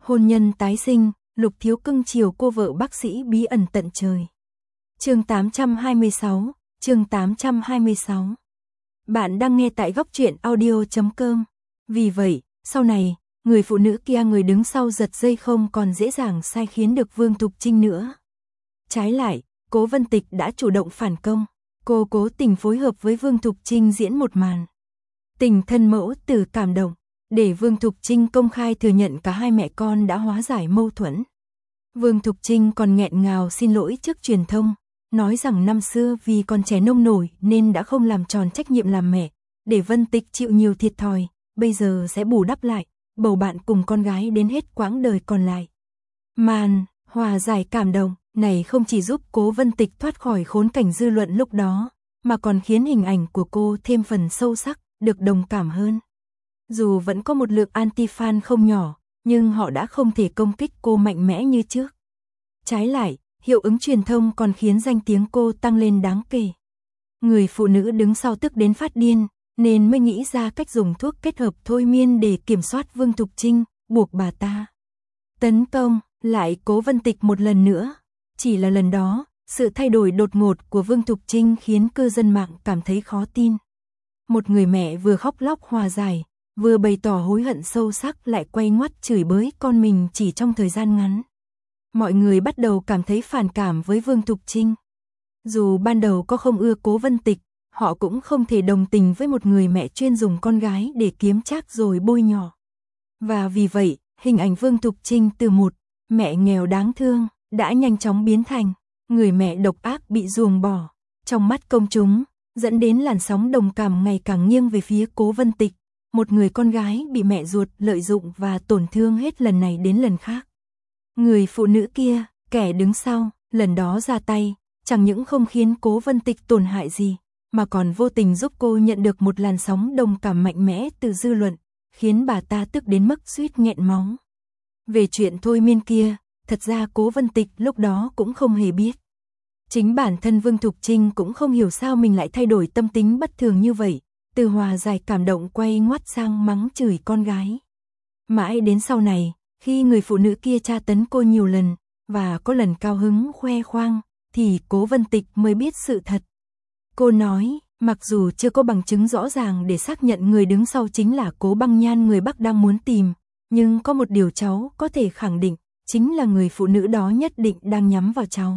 Hôn nhân tái sinh, Lục Thiếu Cưng chiều cô vợ bác sĩ bí ẩn tận trời. Chương 826, chương 826. Bạn đang nghe tại góc truyện audio.com. Vì vậy, sau này, người phụ nữ kia người đứng sau giật dây không còn dễ dàng sai khiến được Vương Thục Trinh nữa. Trái lại, Cố Vân Tịch đã chủ động phản công, cô cố tình phối hợp với Vương Thục Trinh diễn một màn tình thân mẫu tử cảm động, để Vương Thục Trinh công khai thừa nhận cả hai mẹ con đã hóa giải mâu thuẫn. Vương Thục Trinh còn nghẹn ngào xin lỗi trước truyền thông, nói rằng năm xưa vì còn trẻ nông nổi nên đã không làm tròn trách nhiệm làm mẹ, để Vân Tịch chịu nhiều thiệt thòi, bây giờ sẽ bù đắp lại, bầu bạn cùng con gái đến hết quãng đời còn lại. Màn hòa giải cảm động này không chỉ giúp Cố Vân Tịch thoát khỏi khốn cảnh dư luận lúc đó, mà còn khiến hình ảnh của cô thêm phần sâu sắc, được đồng cảm hơn. Dù vẫn có một lượng anti-fan không nhỏ, nhưng họ đã không thể công kích cô mạnh mẽ như trước. Trái lại, hiệu ứng truyền thông còn khiến danh tiếng cô tăng lên đáng kể. Người phụ nữ đứng sau tức đến phát điên, nên mới nghĩ ra cách dùng thuốc kết hợp thôi miên để kiểm soát Vương Thục Trinh, buộc bà ta tấn công lại Cố Vân Tịch một lần nữa. Chỉ là lần đó, sự thay đổi đột ngột của Vương Thục Trinh khiến cư dân mạng cảm thấy khó tin. Một người mẹ vừa khóc lóc hòa giải, vừa bày tỏ hối hận sâu sắc lại quay ngoắt chửi bới con mình chỉ trong thời gian ngắn. Mọi người bắt đầu cảm thấy phản cảm với Vương Thục Trinh. Dù ban đầu có không ưa Cố Vân Tịch, họ cũng không thể đồng tình với một người mẹ chuyên dùng con gái để kiếm trác rồi bôi nhọ. Và vì vậy, hình ảnh Vương Thục Trinh từ một mẹ nghèo đáng thương đã nhanh chóng biến thành người mẹ độc ác bị ruồng bỏ trong mắt công chúng, dẫn đến làn sóng đồng cảm ngày càng nghiêng về phía Cố Vân Tịch, một người con gái bị mẹ ruột lợi dụng và tổn thương hết lần này đến lần khác. Người phụ nữ kia, kẻ đứng sau, lần đó ra tay, chẳng những không khiến Cố Vân Tịch tổn hại gì, mà còn vô tình giúp cô nhận được một làn sóng đồng cảm mạnh mẽ từ dư luận, khiến bà ta tức đến mức suýt nghẹn máu. Về chuyện thôi miên kia, thật ra Cố Vân Tịch lúc đó cũng không hề biết. Chính bản thân Vương Thục Trinh cũng không hiểu sao mình lại thay đổi tâm tính bất thường như vậy, từ hòa giải cảm động quay ngoắt sang mắng chửi con gái. Mãi đến sau này, khi người phụ nữ kia tra tấn cô nhiều lần, và có lần cao hứng khoe khoang, thì Cố Vân Tịch mới biết sự thật. Cô nói, mặc dù chưa có bằng chứng rõ ràng để xác nhận người đứng sau chính là Cố Băng Nhan người Bắc đang muốn tìm, nhưng có một điều cháu có thể khẳng định, chính là người phụ nữ đó nhất định đang nhắm vào cháu.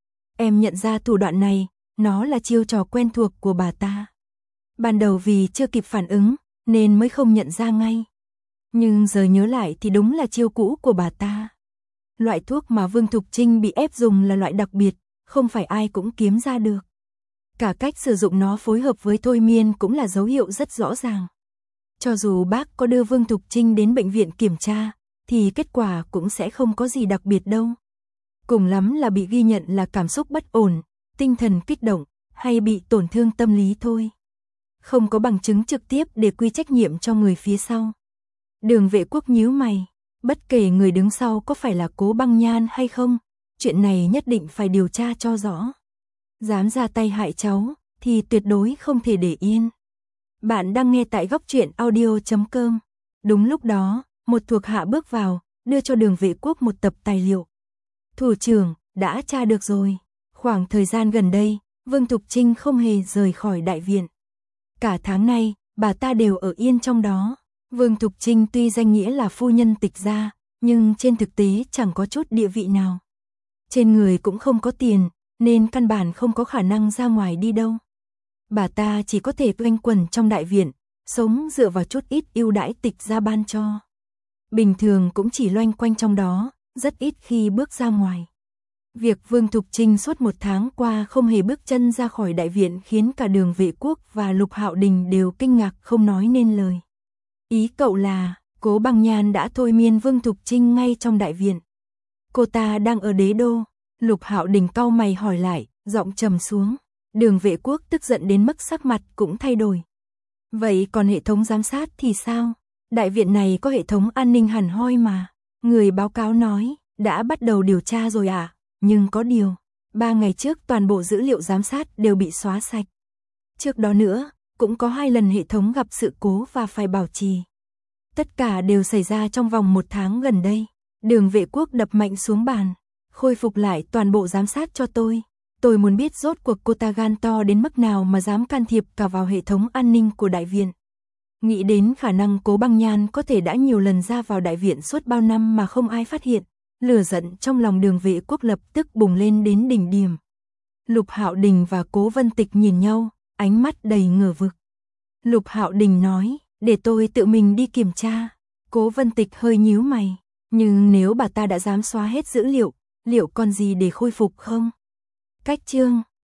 Em nhận ra thủ đoạn này, nó là chiêu trò quen thuộc của bà ta. Ban đầu vì chưa kịp phản ứng, nên mới không nhận ra ngay. Nhưng giờ nhớ lại thì đúng là chiêu cũ của bà ta. Loại thuốc mà Vương Thục Trinh bị ép dùng là loại đặc biệt, không phải ai cũng kiếm ra được. Cả cách sử dụng nó phối hợp với thôi miên cũng là dấu hiệu rất rõ ràng. Cho dù bác có đưa Vương Thục Trinh đến bệnh viện kiểm tra, thì kết quả cũng sẽ không có gì đặc biệt đâu. Cùng lắm là bị ghi nhận là cảm xúc bất ổn, tinh thần kích động, hay bị tổn thương tâm lý thôi. Không có bằng chứng trực tiếp để quy trách nhiệm cho người phía sau. Đường Vệ Quốc nhíu mày, bất kể người đứng sau có phải là Cố Băng Nhan hay không, chuyện này nhất định phải điều tra cho rõ. Dám ra tay hại cháu, thì tuyệt đối không thể để yên. Bạn đang nghe tại góc truyện audio.com. Đúng lúc đó, một thuộc hạ bước vào, đưa cho Đường Vệ Quốc một tập tài liệu. Thủ trưởng, đã tra được rồi. Khoảng thời gian gần đây, Vương Thục Trinh không hề rời khỏi đại viện. Cả tháng nay, bà ta đều ở yên trong đó. Vương Thục Trinh tuy danh nghĩa là phu nhân Tịch gia, nhưng trên thực tế chẳng có chút địa vị nào. Trên người cũng không có tiền, nên căn bản không có khả năng ra ngoài đi đâu. Bà ta chỉ có thể quanh quẩn trong đại viện, sống dựa vào chút ít ưu đãi Tịch gia ban cho. Bình thường cũng chỉ loanh quanh trong đó, rất ít khi bước ra ngoài. Việc Vương Thục Trinh suốt một tháng qua không hề bước chân ra khỏi đại viện khiến cả Đường Vệ Quốc và Lục Hạo Đình đều kinh ngạc không nói nên lời. Ý cậu là, Cố Băng Nhan đã thôi miên Vương Thục Trinh ngay trong đại viện. Cô ta đang ở đế đô. Lục Hạo Đình cau mày hỏi lại, giọng trầm xuống. Đường Vệ Quốc tức giận đến mức sắc mặt cũng thay đổi. Vậy còn hệ thống giám sát thì sao? Đại viện này có hệ thống an ninh hẳn hoi mà. Người báo cáo nói, đã bắt đầu điều tra rồi à? Nhưng có điều, 3 ngày trước toàn bộ dữ liệu giám sát đều bị xóa sạch. Trước đó nữa, cũng có 2 lần hệ thống gặp sự cố và phải bảo trì. Tất cả đều xảy ra trong vòng 1 tháng gần đây. Đường Vệ Quốc đập mạnh xuống bàn. Khôi phục lại toàn bộ giám sát cho tôi. Tôi muốn biết rốt cuộc cô ta gan to đến mức nào mà dám can thiệp cả vào hệ thống an ninh của đại viện. Nghĩ đến khả năng Cố Băng Nhan có thể đã nhiều lần ra vào đại viện suốt bao năm mà không ai phát hiện, lửa giận trong lòng Đường Vệ Quốc lập tức bùng lên đến đỉnh điểm. Lục Hạo Đình và Cố Vân Tịch nhìn nhau, ánh mắt đầy ngờ vực. Lục Hạo Đình nói, để tôi tự mình đi kiểm tra. Cố Vân Tịch hơi nhíu mày, nhưng nếu bà ta đã dám xóa hết dữ liệu, liệu còn gì để khôi phục không? Cách chương